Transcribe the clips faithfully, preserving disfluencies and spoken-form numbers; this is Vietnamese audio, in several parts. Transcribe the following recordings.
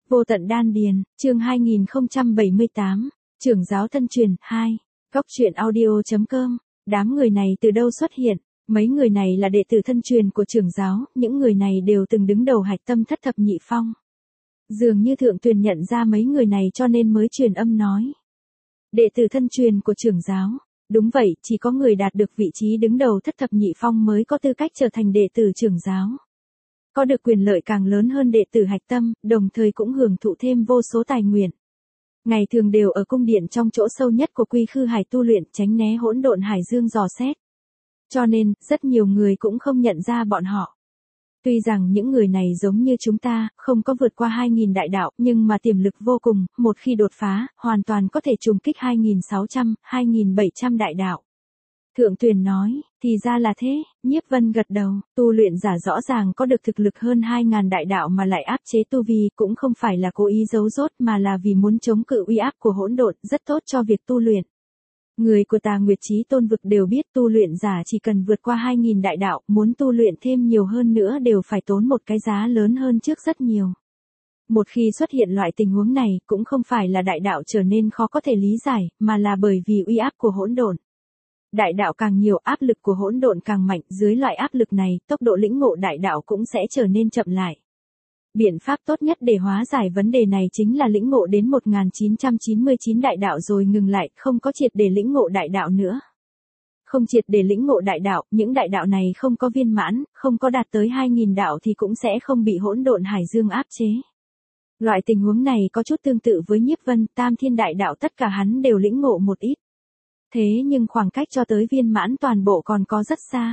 Vô tận đan điền, chương hai nghìn không trăm bảy mươi tám, trưởng giáo thân truyền, hai. Góc truyện audio.com, đám người này từ đâu xuất hiện? Mấy người này là đệ tử thân truyền của trưởng giáo, những người này đều từng đứng đầu hạch tâm thất thập nhị phong. Dường như thượng tuyền nhận ra mấy người này cho nên mới truyền âm nói. Đệ tử thân truyền của trưởng giáo. Đúng vậy, chỉ có người đạt được vị trí đứng đầu thất thập nhị phong mới có tư cách trở thành đệ tử trưởng giáo. Có được quyền lợi càng lớn hơn đệ tử hạch tâm, đồng thời cũng hưởng thụ thêm vô số tài nguyện. Ngày thường đều ở cung điện trong chỗ sâu nhất của Quy Khư Hải tu luyện, tránh né hỗn độn hải dương dò xét. Cho nên, rất nhiều người cũng không nhận ra bọn họ. Tuy rằng những người này giống như chúng ta, không có vượt qua hai nghìn đại đạo, nhưng mà tiềm lực vô cùng, một khi đột phá, hoàn toàn có thể trùng kích hai nghìn sáu trăm, hai nghìn bảy trăm đại đạo. Thượng Tuyền nói, thì ra là thế, Nhiếp Vân gật đầu, tu luyện giả rõ ràng có được thực lực hơn hai nghìn đại đạo mà lại áp chế tu vi, cũng không phải là cố ý giấu dốt mà là vì muốn chống cự uy áp của hỗn độn, rất tốt cho việc tu luyện. Người của Tà Nguyệt Chí Tôn vực đều biết tu luyện giả chỉ cần vượt qua hai nghìn đại đạo, muốn tu luyện thêm nhiều hơn nữa đều phải tốn một cái giá lớn hơn trước rất nhiều. Một khi xuất hiện loại tình huống này, cũng không phải là đại đạo trở nên khó có thể lý giải, mà là bởi vì uy áp của hỗn độn. Đại đạo càng nhiều, áp lực của hỗn độn càng mạnh, dưới loại áp lực này, tốc độ lĩnh ngộ đại đạo cũng sẽ trở nên chậm lại. Biện pháp tốt nhất để hóa giải vấn đề này chính là lĩnh ngộ đến một nghìn chín trăm chín mươi chín đại đạo rồi ngừng lại, không có triệt để lĩnh ngộ đại đạo nữa. Không triệt để lĩnh ngộ đại đạo, những đại đạo này không có viên mãn, không có đạt tới hai nghìn đạo thì cũng sẽ không bị hỗn độn hải dương áp chế. Loại tình huống này có chút tương tự với Nhiếp Vân, Tam Thiên đại đạo tất cả hắn đều lĩnh ngộ một ít. Thế nhưng khoảng cách cho tới viên mãn toàn bộ còn có rất xa.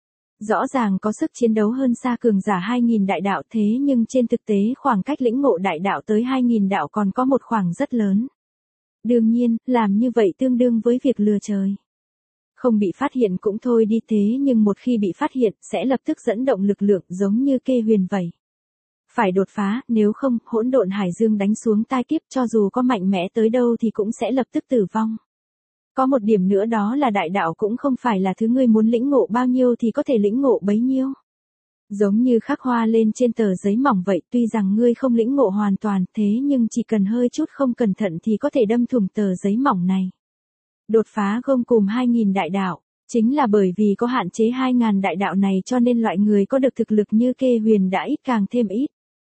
Rõ ràng có sức chiến đấu hơn xa cường giả hai nghìn đại đạo, thế nhưng trên thực tế khoảng cách lĩnh ngộ đại đạo tới hai nghìn đạo còn có một khoảng rất lớn. Đương nhiên, làm như vậy tương đương với việc lừa trời. Không bị phát hiện cũng thôi đi, thế nhưng một khi bị phát hiện sẽ lập tức dẫn động lực lượng giống như Kê Huyền vậy. Phải đột phá, nếu không, hỗn độn hải dương đánh xuống tai kiếp cho dù có mạnh mẽ tới đâu thì cũng sẽ lập tức tử vong. Có một điểm nữa đó là đại đạo cũng không phải là thứ ngươi muốn lĩnh ngộ bao nhiêu thì có thể lĩnh ngộ bấy nhiêu. Giống như khắc hoa lên trên tờ giấy mỏng vậy, tuy rằng ngươi không lĩnh ngộ hoàn toàn, thế nhưng chỉ cần hơi chút không cẩn thận thì có thể đâm thủng tờ giấy mỏng này. Đột phá gông cùm hai nghìn đại đạo, chính là bởi vì có hạn chế hai nghìn đại đạo này cho nên loại người có được thực lực như Kê Huyền đã ít càng thêm ít.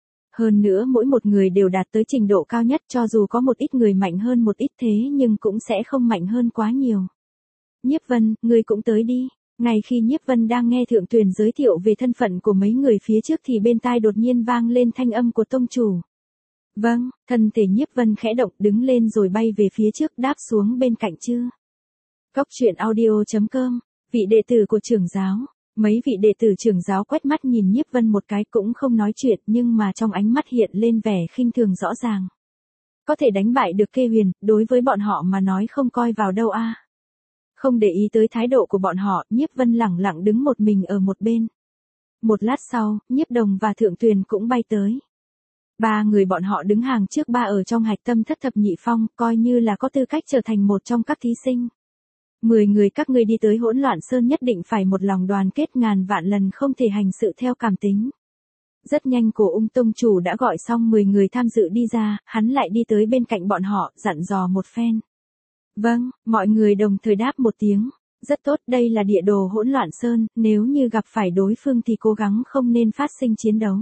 Hơn nữa mỗi một người đều đạt tới trình độ cao nhất, cho dù có một ít người mạnh hơn một ít thế nhưng cũng sẽ không mạnh hơn quá nhiều. Nhiếp Vân, ngươi cũng tới đi. Ngay khi Nhiếp Vân đang nghe Thượng Tuyền giới thiệu về thân phận của mấy người phía trước thì bên tai đột nhiên vang lên thanh âm của tông chủ. Vâng, thân thể Nhiếp Vân khẽ động, đứng lên rồi bay về phía trước, đáp xuống bên cạnh Chư. Góc truyện audio.com, vị đệ tử của trưởng giáo. Mấy vị đệ tử trưởng giáo quét mắt nhìn Nhiếp Vân một cái cũng không nói chuyện, nhưng mà trong ánh mắt hiện lên vẻ khinh thường rõ ràng. Có thể đánh bại được Kê Huyền, đối với bọn họ mà nói không coi vào đâu a. À. Không để ý tới thái độ của bọn họ, Nhiếp Vân lẳng lặng đứng một mình ở một bên. Một lát sau, Nhiếp Đồng và Thượng Tuyền cũng bay tới. Ba người bọn họ đứng hàng trước ba ở trong hạch tâm thất thập nhị phong, coi như là có tư cách trở thành một trong các thí sinh. Mười người các ngươi đi tới Hỗn Loạn Sơn nhất định phải một lòng đoàn kết, ngàn vạn lần không thể hành sự theo cảm tính. Rất nhanh Cổ Ung tông chủ đã gọi xong mười người tham dự đi ra, hắn lại đi tới bên cạnh bọn họ, dặn dò một phen. Vâng, mọi người đồng thời đáp một tiếng. Rất tốt, đây là địa đồ Hỗn Loạn Sơn, nếu như gặp phải đối phương thì cố gắng không nên phát sinh chiến đấu.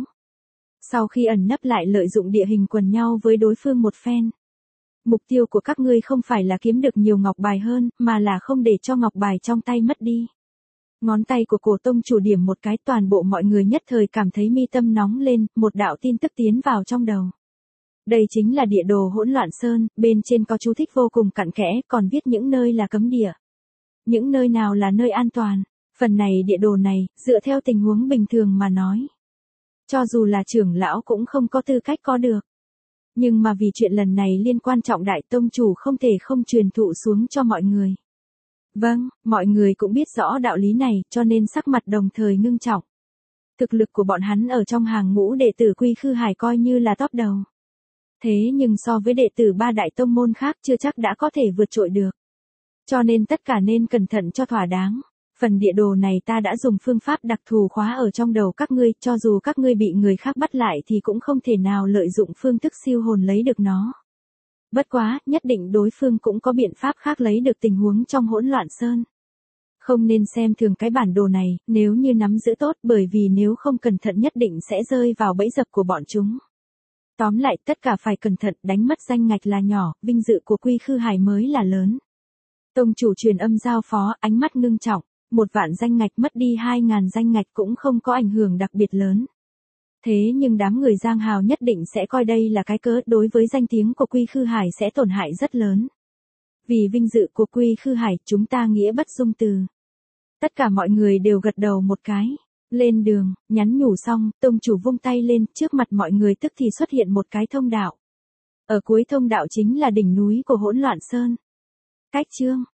Sau khi ẩn nấp lại lợi dụng địa hình quần nhau với đối phương một phen. Mục tiêu của các ngươi không phải là kiếm được nhiều ngọc bài hơn, mà là không để cho ngọc bài trong tay mất đi. Ngón tay của Cổ tông chủ điểm một cái, toàn bộ mọi người nhất thời cảm thấy mi tâm nóng lên, một đạo tin tức tiến vào trong đầu. Đây chính là địa đồ Hỗn Loạn Sơn, bên trên có chú thích vô cùng cặn kẽ, còn viết những nơi là cấm địa. Những nơi nào là nơi an toàn. Phần này địa đồ này, dựa theo tình huống bình thường mà nói. Cho dù là trưởng lão cũng không có tư cách có được. Nhưng mà vì chuyện lần này liên quan trọng đại, tông chủ không thể không truyền thụ xuống cho mọi người. Vâng, mọi người cũng biết rõ đạo lý này, cho nên sắc mặt đồng thời ngưng trọng. Thực lực của bọn hắn ở trong hàng ngũ đệ tử Quy Khư Hải coi như là top đầu. Thế nhưng so với đệ tử ba đại tông môn khác chưa chắc đã có thể vượt trội được. Cho nên tất cả nên cẩn thận cho thỏa đáng. Phần địa đồ này ta đã dùng phương pháp đặc thù khóa ở trong đầu các ngươi, cho dù các ngươi bị người khác bắt lại thì cũng không thể nào lợi dụng phương thức siêu hồn lấy được nó. Bất quá, nhất định đối phương cũng có biện pháp khác lấy được tình huống trong hỗn loạn sơn. Không nên xem thường cái bản đồ này, nếu như nắm giữ tốt, bởi vì nếu không cẩn thận nhất định sẽ rơi vào bẫy dập của bọn chúng. Tóm lại, tất cả phải cẩn thận, đánh mất danh ngạch là nhỏ, vinh dự của Quy Khư Hải mới là lớn. Tông chủ truyền âm giao phó, ánh mắt ngưng trọng, một vạn danh ngạch mất đi hai ngàn danh ngạch cũng không có ảnh hưởng đặc biệt lớn. Thế nhưng đám người giang hào nhất định sẽ coi đây là cái cớ, đối với danh tiếng của Quy Khư Hải sẽ tổn hại rất lớn. Vì vinh dự của Quy Khư Hải, chúng ta nghĩa bất dung từ. Tất cả mọi người đều gật đầu một cái. Lên đường, nhắn nhủ xong, tông chủ vung tay lên, trước mặt mọi người tức thì xuất hiện một cái thông đạo. Ở cuối thông đạo chính là đỉnh núi của hỗn loạn sơn. Cách chương